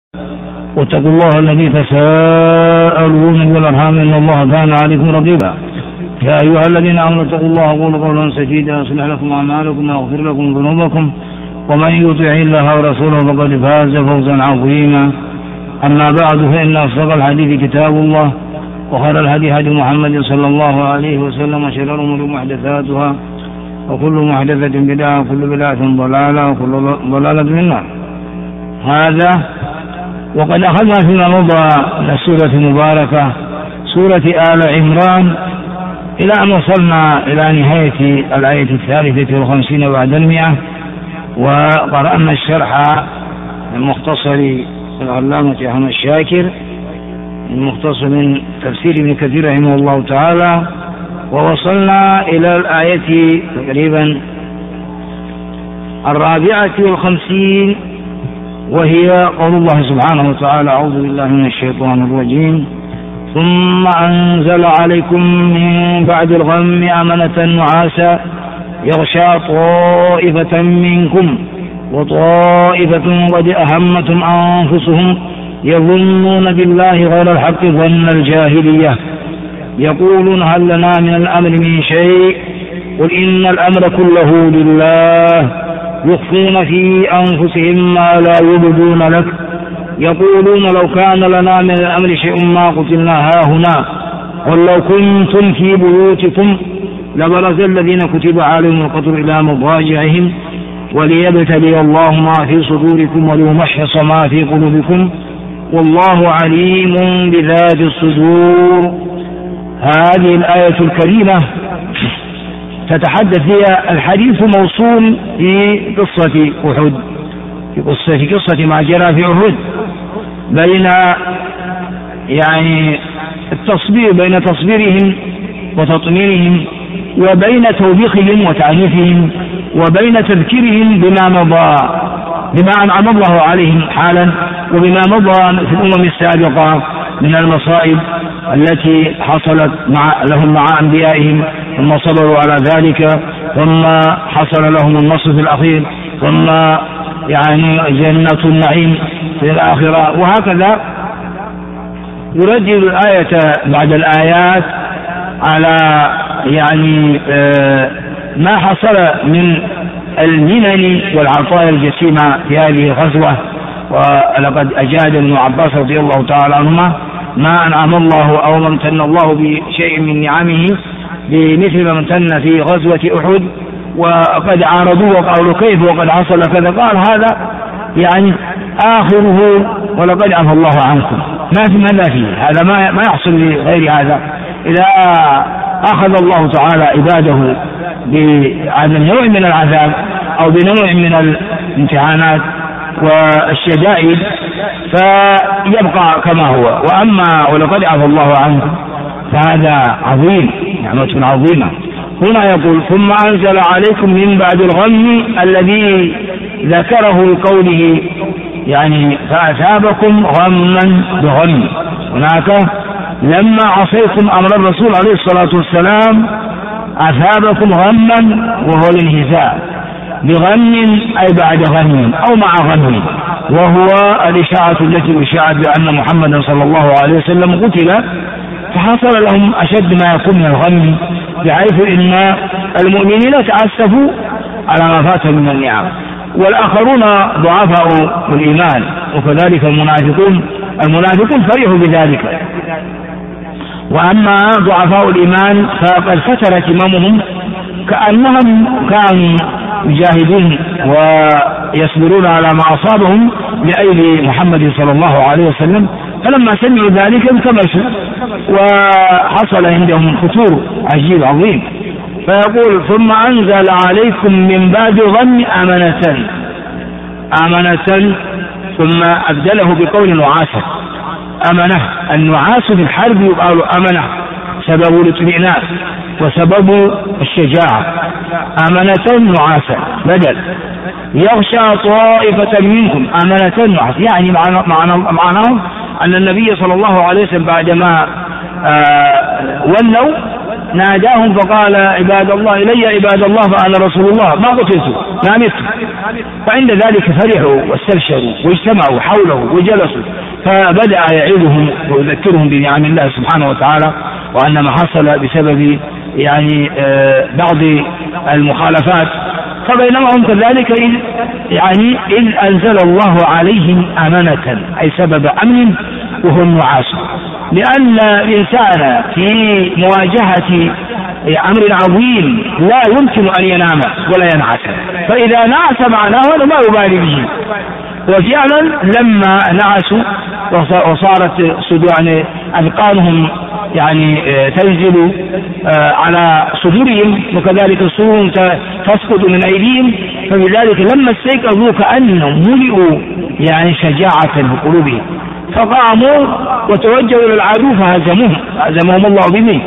واتقوا الله الذي تساءلون بالأرحام إن الله كان عليكم رقيبا. يا أيها الذين آمنوا اتقوا الله وقولوا قولا سديدا يصلح لكم أعمالكم ويغفر لكم ذنوبكم ومن يطع الله ورسوله فقد فاز فوزا عظيما. أما بعد فإن أصدق الحديث كتاب الله وخير الهدي هدي محمد صلى الله عليه وسلم وشر الأمور محدثاتها وكل محدثة بدعة وكل بدعة ضلالة وكل ضلالة في النار. هذا وقد أخذنا فيما مضى السورة المباركة سورة آل عمران إلى أن وصلنا إلى نهاية الآية 53 بعد 100، وقرأنا الشرح المختصر العلامة أحمد شاكر المختصر من تفسير ابن كثير رحمه الله تعالى، ووصلنا إلى الآية تقريبا 54 وهي قول الله سبحانه وتعالى: أعوذ بالله من الشيطان الرجيم: ثم أنزل عليكم من بعد الغم أمنة نعاسا يغشى طائفة منكم وطائفة قد أهمتهم أنفسهم يظنون بالله غير الحق ظن الجاهلية يقولون هل لنا من الأمر من شيء قل إن الأمر كله لله يخفون في أنفسهم ما لا يبدون لك يقولون لو كان لنا من الأمر شيء ما قتلنا هاهنا قل لو كنتم في بيوتكم لبرز الذين كتب عليهم القتل إلى مضاجعهم وليبتلي الله ما في صدوركم وليمحص ما في قلوبكم والله عليم بذات الصدور. هذه الآية الكريمة تتحدث فيها الحديث موصول في قصة أحد، في قصة ما جرى في أحد، بين بين تصبيرهم وتطمينهم وبين توبيخهم وتعنيفهم وبين تذكيرهم بما مضى، بما أنعم الله عليهم حالا وبما مضى في الأمم السابقة من المصائب التي حصلت لهم مع أنبيائهم ثم صبروا على ذلك ثم حصل لهم النصر في الأخير ثم جنة النعيم في الآخرة. وهكذا يردد الآية بعد الآيات على ما حصل من المنن والعطايا الجسيمة في هذه الغزوة. ولقد أجاد ابن عباس رضي الله تعالى عنهما ما أنعم الله أو ما امتن الله بشيء من نعمه بمثل ما امتن في غزوة أحد، وقد عارضوا وقالوا كيف وقد حصل كذا، قال هذا آخره ولقد عفى الله عنكم، ما في ماذا فيه، هذا ما يحصل لغير هذا. إذا أخذ الله تعالى عباده بنوع من العذاب أو بنوع من الامتحانات والشدائد فيبقى كما هو، وأما ولقد عفى الله عنكم فهذا عظيم، نعمة عظيمة. هنا يقول: ثم أنزل عليكم من بعد الغم الذي ذكره بقوله فأثابكم غما بغم. هناك لما عصيتم أمر الرسول عليه الصلاة والسلام أثابكم غما وهو الانهزاء، بغم أي بعد غم أو مع غم، وهو الإشاعة التي أشاعت بأن محمدا صلى الله عليه وسلم قتل، فحصل لهم أشد ما يكون من الغم، بحيث إن المؤمنين تأسفوا على ما فاتهم من النعم، والآخرون ضعفاء الإيمان وكذلك المنافقون فرحوا بذلك. وأما ضعفاء الإيمان فقد فتر اهتمامهم كأنهم كانوا يجاهدون ويصبرون على ما أصابهم لأجل محمد صلى الله عليه وسلم، فلما سمعوا ذلك انكمشوا وحصل عندهم فتور عجيب عظيم. فيقول: ثم أنزل عليكم من بعد غم أمنة، ثم أبدله بقول نعاسة. أمنة، النعاس في الحرب يقال أمنة، سبب الاطمئنان وسبب الشجاعة. أمنة نعاسة بدل. يغشى طائفة منكم أمنة نعاسة، معناه أن النبي صلى الله عليه وسلم بعدما ولوا ناداهم فقال عباد الله إلي عباد الله فأنا رسول الله ما قتلت ما مت. فعند ذلك فرحوا واستبشروا واجتمعوا حوله وجلسوا، فبدأ يعظهم ويذكرهم بنعم الله سبحانه وتعالى وأن ما حصل بسبب يعني بعض المخالفات. فبينما هم كذلك إذ أنزل الله عليهم أمانة أي سبب أمن وهو النعاس، لأن الإنسان في مواجهة أمر عظيم لا يمكن أن ينام ولا ينعس، فإذا نعس معناه ما يبالي به. وفعلا لما نعسوا وصارت يعني أذقانهم يعني تنزل على صدورهم وكذلك الصدور تسقط من أيديهم، فبذلك لما استيقظوا كأنهم ملئوا يعني شجاعة في قلوبهم، فقاموا وتوجهوا إلى العدو فهزمهم الله بهم.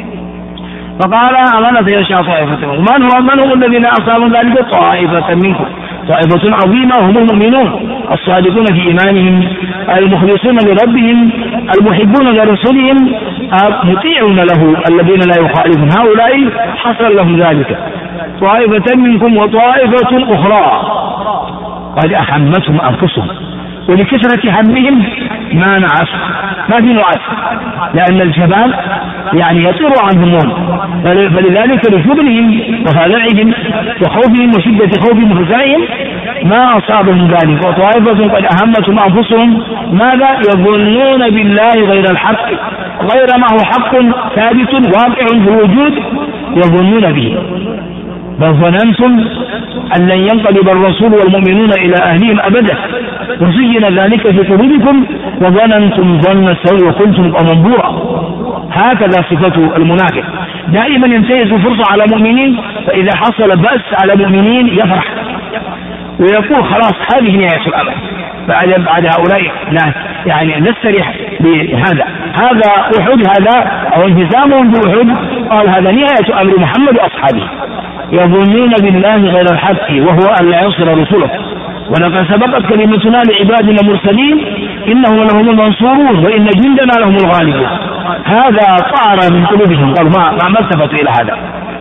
فقال أمانة يشاء طائفة من هم الذين أصابوا ذلك؟ طائفة منكم، طائفة عظيمة هم المؤمنون الصادقون في إيمانهم المخلصون لربهم المحبون لرسولهم مطيعون له الذين لا يخالفون، هؤلاء حصل لهم ذلك. طائفة منكم وطائفة أخرى قد أحمتهم أنفسهم، ولكثرة همهم ما نعسوا، ما في نعاس، لأن الجبال يعني يطير عنهم، فلذلك لشغلهم وفزعهم وخوفهم وشدة خوفهم وفزعهم ما أصابهم ذلك. وطائفة قد أهمتهم أنفسهم ماذا؟ يظنون بالله غير الحق، غير ما هو حق ثابت واقع في الوجود يظنون به. بل ظننتم أن لن ينقلب الرسول والمؤمنون إلى أهلهم أبدا وزين ذلك في قلوبكم وظننتم ظن السوء وكنتم منبورا. هكذا صفة المنافق، دائما ينتهز الفرصة على المؤمنين، فإذا حصل بأس على المؤمنين يفرح ويقول خلاص هذه نهاية الأمر، بعد هؤلاء يعني نستريح بهذا. هذا أحد، هذا أو انهزامهم بأحد، قال هذا نهاية أمر محمد وأصحابه. يظنون بالله غير الحق وهو أن لا ينصر رسوله، ولقد سبقت كلمتنا لعبادنا المرسلين إنهم لهم المنصورون وإن جندنا لهم الغالبون. هذا طار من قلوبهم، قالوا ما التفتوا إلى هذا،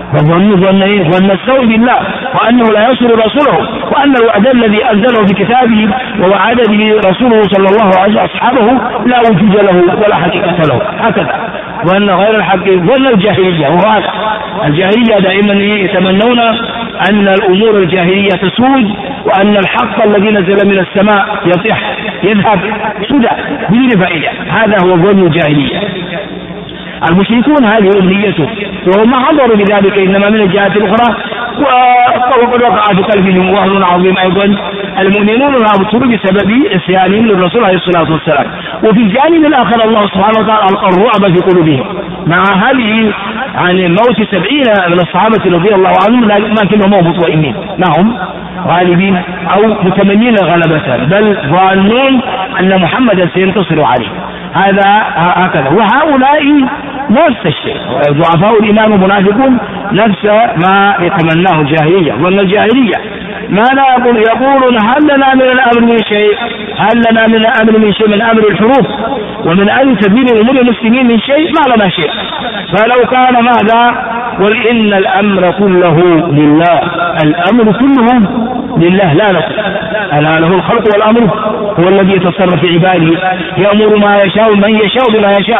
ظن السوء بالله وأنه لا ينصر رسوله، وأن الوعد الذي أنزله في كتابه ووعد به رسوله صلى الله عليه وسلم أصحابه لا وجود له ولا حقيقة له. هكذا وأن غير الحق ظن الجاهلية، وهذا الجاهلية دائما يتمنون أن الأمور الجاهلية تسود وأن الحق الذي نزل من السماء يذهب سدى بدون فائدة. هذا هو ظن الجاهلية. المشركون هذه أمنيته وهم حضروا بذلك، إنما من الجهات الأخرى وقد وقع في قلبهم وهن عظيم أيضا المؤمنون هابطوا بسبب عصيانهم للرسول عليه الصلاة والسلام. وفي الجانب الآخر الله سبحانه وتعالى ألقى الرعب في قلوبهم مع هذه عن موت 70 من الصحابة رضي الله عنهم، لكنهم مطمئنين معهم غالبين أو متمنين غلبة، بل ظانون أن محمدا سينتصر عليه. هذا هكذا. وهؤلاء نفس الشيء، ضعفاء الإيمان المنافقون نفس ما يتمناه الجاهلية، وأن الجاهلية ما لا يقولون هل لنا من الأمر من شيء، هل لنا من الأمر من شيء، من أمر الحروب ومن أمر تدبير أمور المسلمين من شيء، ما لنا شيء. فلو كان ماذا؟ قل إن الأمر كله لله، الأمر كله لله لا نقول ألا له الخلق والأمر، هو الذي يتصرف في عباده، يأمر ما يشاء من يشاء بما يشاء،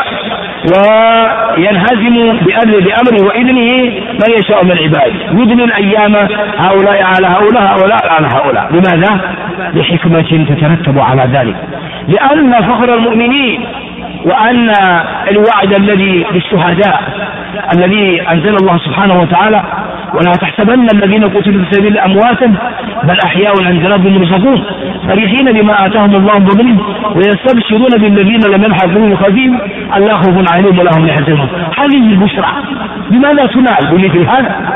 وينهزم بأمره وإذنه من يشاء من عباده، يدني الأيام هؤلاء على هؤلاء على هؤلاء. لماذا؟ لحكمة تترتب على ذلك، لأن فخر المؤمنين وأن الوعد الذي للشهداء الذي أنزل الله سبحانه وتعالى ولا تحسبن الذين قتلوا في سبيل أمواتا بل أحياء عند ربهم يرزقون فرحين بما آتاهم الله من فضله ويستبشرون بالذين لم يلحقوا بهم خفيف ألا خوف عليهم ولا هم يحزنون. هذه البشرى بماذا تنال؟ بمثل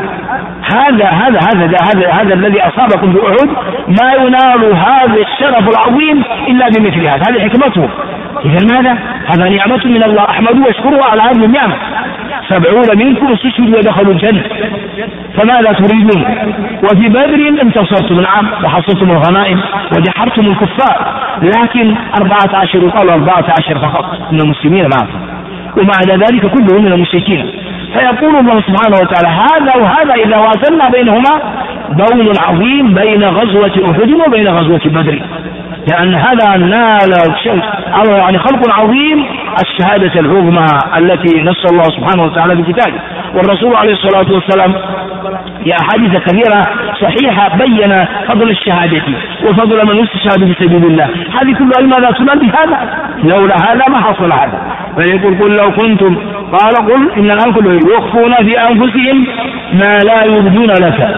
هذا الذي أصابكم بأحد ما ينال هذا الشرف العظيم إلا بمثل هذه حكمته. إذا ماذا؟ هذا نعمة من الله أحمدوا واشكروا على هذه النعمة. 70 منكم استشهدوا ودخلوا الجنة، فماذا تريدون؟ وفي بدر انتصرتم نعم وحصلتم الغنائم ودحرتم الكفار، لكن 14 قالوا 14 فقط من المسلمين معكم، ومع ذلك كلهم من المشركين. فيقول الله سبحانه وتعالى هذا وهذا إذا وازنا بينهما بون عظيم بين غزوة أحد وبين غزوة بدر، لأن هذا نال يعني خلق عظيم الشهادة العظمى التي نص الله سبحانه وتعالى في كتابه، والرسول عليه الصلاة والسلام في أحاديث كثيرة صحيحة بين فضل الشهادة وفضل من يستشهد في سبيل الله. هذه كلها لماذا تنبه هذا؟ لولا هذا ما حصل هذا. فيقول قل لو كنتم، قال قل إن الآن كله يخفون في أنفسهم ما لا يبدون لك.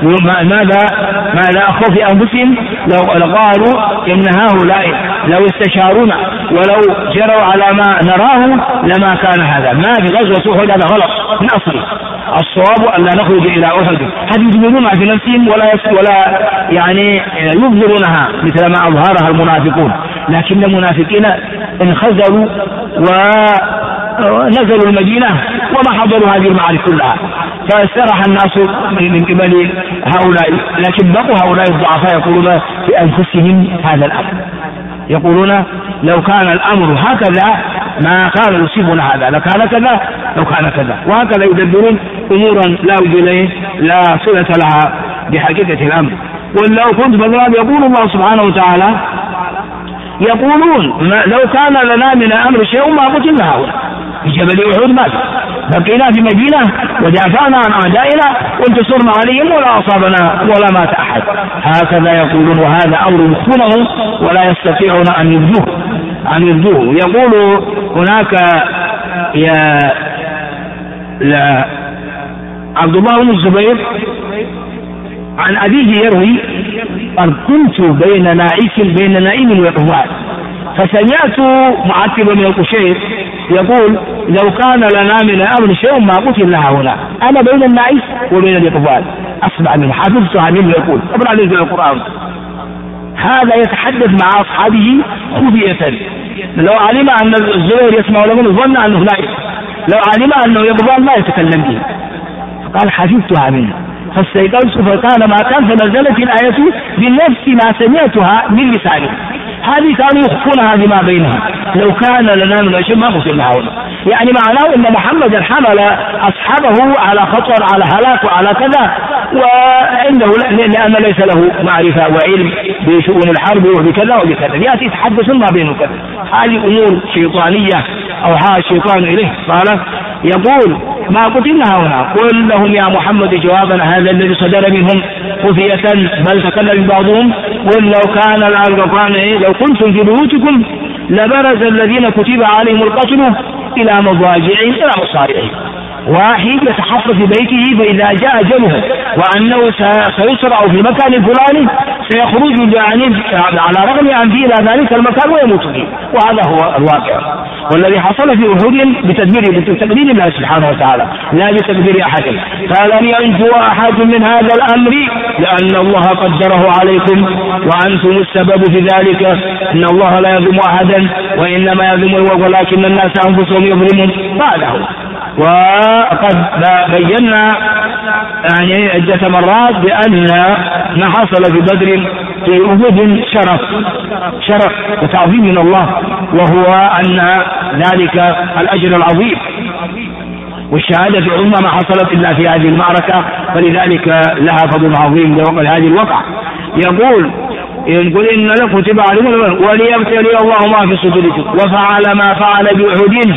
ماذا أخفوا في أنفسهم؟ لو قالوا إن هؤلاء لو استشارونا ولو جروا على ما نراه لما كان هذا. ما في غزوة أحد هذا غلط من أصله. الصواب أن لا نخرج إلى أحد. هذه يجبرونها في نفسهم ولا يعني يظهرونها مثل ما أظهرها المنافقون، لكن المنافقين انخزلوا ونزلوا المدينة وما حضروا هذه المعارك كلها، فاستراح الناس من قبل هؤلاء، لكن بقوا هؤلاء الضعفاء يقولون في أنفسهم هذا الأمر، يقولون لو كان الأمر هكذا ما كان يصيبنا هذا، لكان كذا لو كان كذا، وهكذا يدبرون أمورا لا صلة لها بحقيقة الأمر. ولو كنت بذلك يقول الله سبحانه وتعالى يقولون لو كان لنا من الأمر شيء ما قتلنا هؤلاء في جبل أحد، ماذا بقينا في مدينة ودافعنا عن أعدائنا وانتصرنا عليهم ولا أصابنا ولا مات أحد. هكذا يقولون، وهذا أمر يخفونه ولا يستطيعون أن يبدوه. يقول هناك عبد الله بن الزبير عن أبيه يروي قال كنت بين نائم وقواد فسمعت معتب بن القشير يقول لو كان لنا من الأمر شيء ما قتلنا هنا. أنا بين النائس وبين الإقبال أسمع من حافظتها منه يقول قبل عليه في القرآن. هذا يتحدث مع أصحابه خفية، لو علم أن الزبير يسمع له ظن أنه نائس، لو علم أنه يقبال ما يتكلم به، فقال حفظتها منه فاستيقظت فكان ما كان فنزلت الآية بنفس ما سمعتها من لسانه. هذه كانوا يخفونها بما بينها، لو كان لنا من شيء ما قتلنا هؤلاء. يعني معناه ان محمدا حمل اصحابه على خطر على هلاك وعلى كذا، وعنده لان ليس له معرفه وعلم بشؤون الحرب وبكذا وبكذا، ياتي يتحدث ما بينه كذا. هذه امور شيطانيه اوحاها الشيطان اليه. قال يقول ما قتلنا هؤلاء. قل لهم يا محمد جوابا هذا الذي صدر منهم خفية بل تكلم بعضهم قل لو كان لو كنتم في بيوتكم لبرز الذين كتب عليهم القتل إلى مضاجعهم إلى مصارعهم. واحد يتحفظ في بيته فإذا جاء أجله وأنه سيسرع في المكان الفلاني سيخرج على رغم أن فيه إلى ذلك المكان ويموت فيه، وهذا هو الواقع. والذي حصل في أحد بتقدير الله سبحانه وتعالى لا بتقدير أحد. فلن ينجو أحد من هذا الأمر لأن الله قدره عليكم وأنتم السبب في ذلك. إن الله لا يظلم أحدا وإنما يظلم ولكن الناس أنفسهم يظلمون. بعده وقد بينا يعني عدة مرات بأن ما حصل في بدر في أحد شرف وتعظيم من الله، وهو أن ذلك الأجر العظيم والشهادة عظمى ما حصلت إلا في هذه المعركة، فلذلك لها فضل عظيم لهذه الوقعة. يقول إن لكم كتب عليكم وليبتلي الله ما في صدوركم وفعل ما فعل بأحد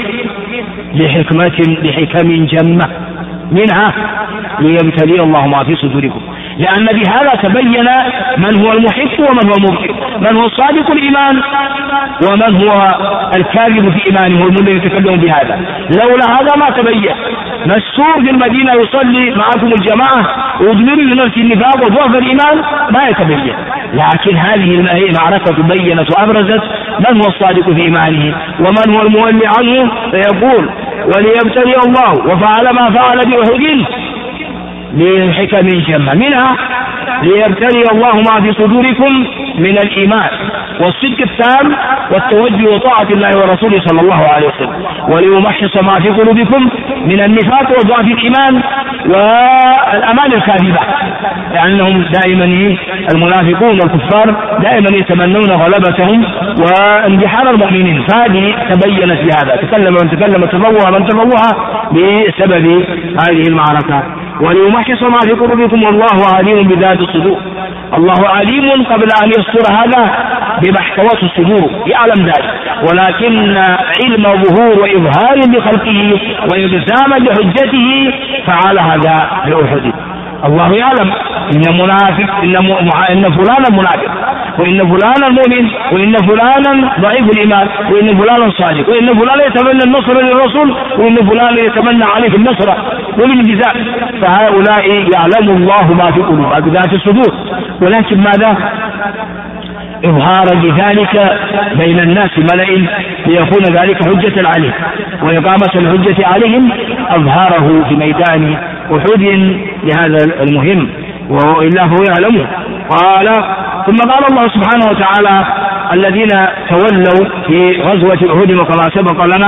لحكم جمة منها ليبتلي الله ما في صدوركم، لأن بهذا تبين من هو المحق ومن هو المبطل، من هو الصادق الإيمان ومن هو الكاذب في إيمانه والذي يتكلم بهذا. لولا هذا ما تبين. مسور في المدينة يصلي معكم الجماعة ويدمر لنفسه النفاق وضعف الإيمان ما يتبين، لكن هذه المعركة بينت وأبرزت من هو الصادق في إيمانه ومن هو المولي عنه. فيقول وليبتلي الله وفعل ما فعل بأحد لحكم جمة منها ليبتلي الله ما في صدوركم من الإيمان والصدق التام والتوجه وطاعة الله ورسوله صلى الله عليه وسلم، وليمحص ما في قلوبكم من النفاق وضعف الإيمان والأمان الكاذبة، لأنهم دائما المنافقون والكفار دائما يتمنون غلبتهم واندحار المؤمنين، فهذه تبينت بهذا، تكلم من تكلم، تفوه من تفوه بسبب هذه المعركة. وليمحص ما في قلوبكم والله عليم بذات الصدور. الله عليم قبل أن يصدر هذا بما احتوته الصدور، يعلم ذلك، ولكن علم ظهور وإظهار لخلقه وإلزام لحجته فعل هذا بأحد. الله يعلم إن منافق إن فلانا منافق، وإن فلانا مؤمن، وإن فلانا ضعيف الإيمان، وإن فلانا صادق، وإن فلانا يتمنى النصر للرسول، وإن فلانا يتمنى عليه النصر والانجزاء، فهؤلاء يعلم الله ما في قلوب بذات الصدور. ولكن ماذا؟ إظهارا لذلك بين الناس ملئ ليكون ذلك حجة عليه وإقامة الحجة عليهم، أظهاره في ميدان أحد لهذا المهم، وإلا هو يعلمه. قال ثم قال الله سبحانه وتعالى الذين تولوا في غزوة أحد وكما سبق لنا،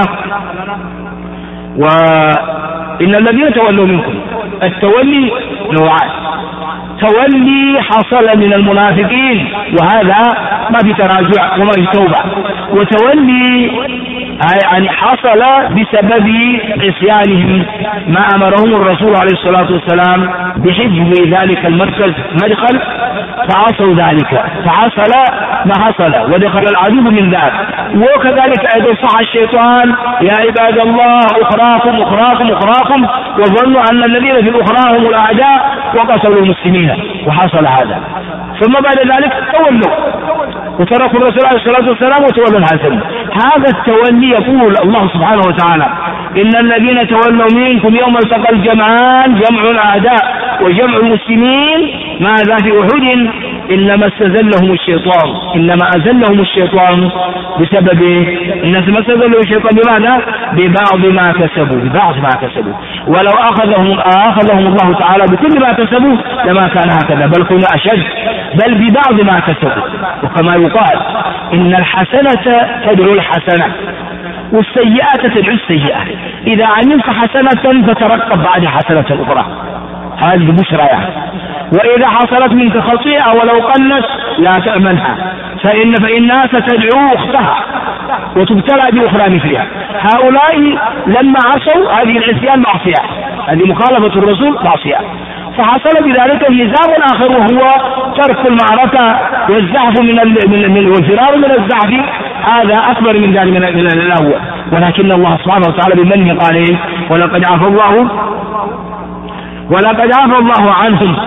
وإن الذين تولوا منكم، التولي نوعان، تولي حصل من المنافقين وهذا ما في تراجع وما في توبة، وتولي يعني حصل بسبب عصيانهم ما أمرهم الرسول عليه الصلاة والسلام بحفظ ذلك المركز مدخل، فعصوا ذلك فحصل ما حصل ودخل العدو من ذلك. وكذلك أيضا صح الشيطان يا عباد الله أخراكم أخراكم أخراكم، وظنوا أن الذين في الأخرى هم الأعداء وقتلوا المسلمين، وحصل هذا. ثم بعد ذلك تولوا وتركوا الرسول عليه الصلاة والسلام وتولوا الحسن. هذا التولي يقول الله سبحانه وتعالى إن الذين تولوا منكم يوم التقى الجمعان، جمع الأعداء وجمع المسلمين، ماذا في أحد؟ إنما استزلهم الشيطان، إنما أزلهم الشيطان بسبب إنما استزلهم الشيطان بماذا؟ ببعض ما كسبوا، ببعض ما كسبوا. ولو أخذهم الله تعالى بكل ما كسبوا لما كان هكذا، بل كنا أشد، بل ببعض ما كسبوا. وكما يقال إن الحسنة تدعو الحسنة والسيئة تدعو السيئة، إذا عملت حسنة فترقب بعد حسنة أخرى، هذه بشرى يعني. وإذا حصلت منك خطيئة ولو قلت لا تأمنها، فإنها ستدعو أختها وتبتلى بأخرى مثلها. هؤلاء لما عصوا هذه العصيان معصية، هذه مخالفة الرسول معصية، فحصل بذلك هزام آخر وهو ترك المعركة والزحف والفرار من الزحف، هذا أكبر من ذلك من الأول. ولكن الله سبحانه وتعالى بمنه قال إيه؟ ولقد عفى الله عنهم،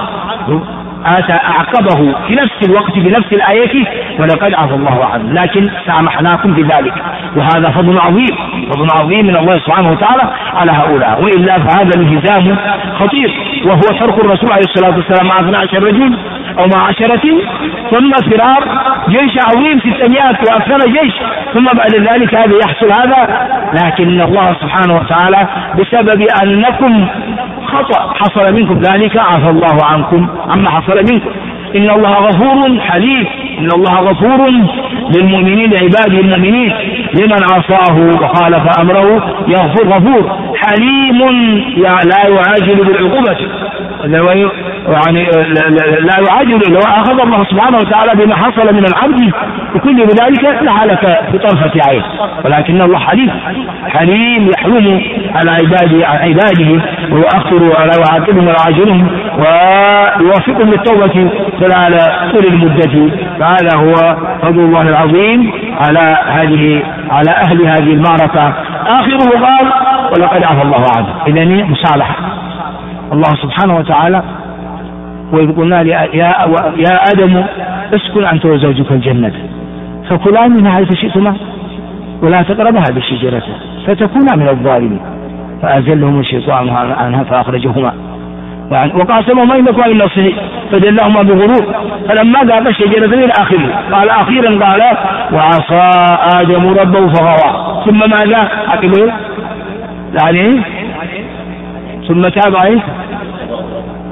أعقبه في نفس الوقت بنفس الآية ولقد عفى الله عنهم، لكن سامحناكم بذلك، وهذا فضل عظيم، فضل عظيم من الله سبحانه وتعالى على هؤلاء. وإلا فهذا الهزام خطير، وهو ترك الرسول عليه الصلاة والسلام مع 12 رجل أو مع 10، ثم فرار جيش عظيم 600 وأكثر جيش، ثم بعد ذلك هذا يحصل هذا. لكن الله سبحانه وتعالى بسبب أنكم خطأ حصل منكم ذلك عفى الله عنكم عما حصل منكم. إن الله غفور حليم، إن الله غفور للمؤمنين لعباده المؤمنين، لمن عصاه وخالف أمره يغفر غفور حليم، لا يعاجل بالعقوبة، يعني لا يعاجل. لو أخذ الله سبحانه وتعالى بما حصل من العبد بكل ذلك لهلك بطرفة عين، ولكن الله حليم يحلم على عباده ويؤخر ولا يعاقبهم ولا يعاجلهم ويوفقهم للتوبة خلال طول المدة. فهذا هو فضل الله العظيم على أهل هذه المعركة. آخره قال ولقد عفى الله عنه، إذن مصالحة الله سبحانه وتعالى. وإذ قلنا يا آدم اسكن أنت وزوجك الجنة فكلا منها حيث شئتما ولا تقربا هذه الشجرة فتكونا من الظالمين، فأزلهم الشيطان عنها فأخرجهما وقاسمهما إنكما من الصحيح فدلهما بغرور فلما ذاق الشجرة إلى آخره. قال أخيرا قال وعصى آدم ربه فغوى، ثم ماذا عقبه؟ يعني ثم تاب عليه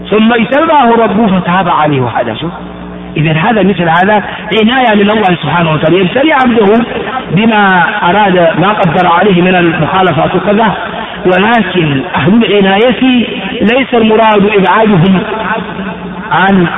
ثم اجتباه ربه فتاب عليه وهذا شوف. إذا هذا مثل هذا عناية من الله سبحانه وتعالى، يبتلي عبده بما أراد ما قدر عليه من المخالفات وكذا، ولكن أهل العناية ليس المراد إبعادهم عن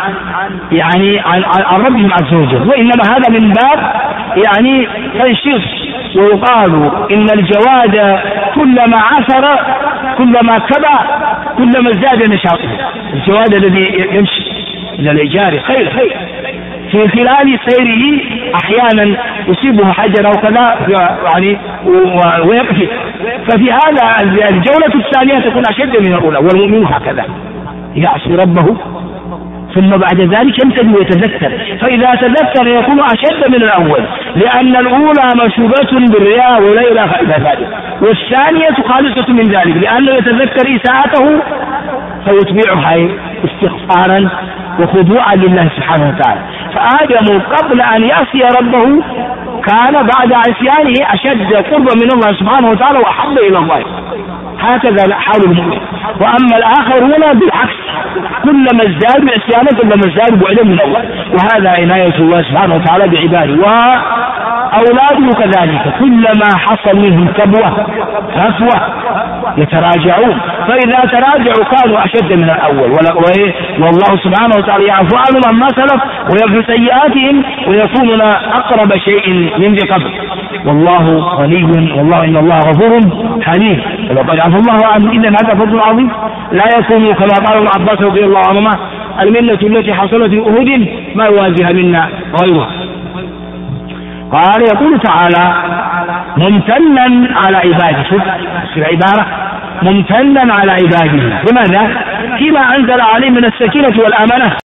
ربهم عز وجل، وإنما هذا من باب يعني تنشيط. ويقال إن الجواد كلما عثر كلما كبع كلما ازداد نشاطه. الجواد الذي يمشي إلى الإيجار خير في خلال سيره أحيانا يصيبه حجر أو كذا يعني ويقفل، ففي هذا الجولة الثانية تكون أشد من الأولى. والمؤمن هكذا يعصي ربه ثم بعد ذلك ينتبه ويتذكر، فإذا تذكر يكون أشد من الأول، لأن الأولى مشوبة بالرياء ولا إله إلا ذلك، والثانية خالصة من ذلك لأنه يتذكر إساءته فيتبعها استغفارا وخضوعا لله سبحانه وتعالى. فآدم قبل أن يعصي ربه كان بعد عصيانه أشد قربا من الله سبحانه وتعالى وأحب إلى الله. هكذا حال المؤمن. وأما الآخرون بالعكس، كلما ازدادوا عصيانا كلما ازدادوا بعدا من الله، وهذا عناية الله سبحانه وتعالى بعباده. وأولاده كذلك كلما حصل منهم كبوة رفوة يتراجعون، فإذا تراجعوا كانوا أشد من الأول. والله سبحانه وتعالى يعفو عنهم عما سلف ويغفر سيئاتهم ويكونون أقرب شيء من ذي قبل، والله غني والله إن الله غفور حليم. ولقد عفى الله عنهم إذا هذا فضل عظيم لا يكون كما قال ابن عباس رضي الله عنهما المنة التي حصلت في أحد ما يوازيها منا غيرها. قال يقول تعالى ممتنا على عباده، شوف العبارة ممتنا على عباده، لماذا؟ فيما أنزل عليه من السكينة والأمانة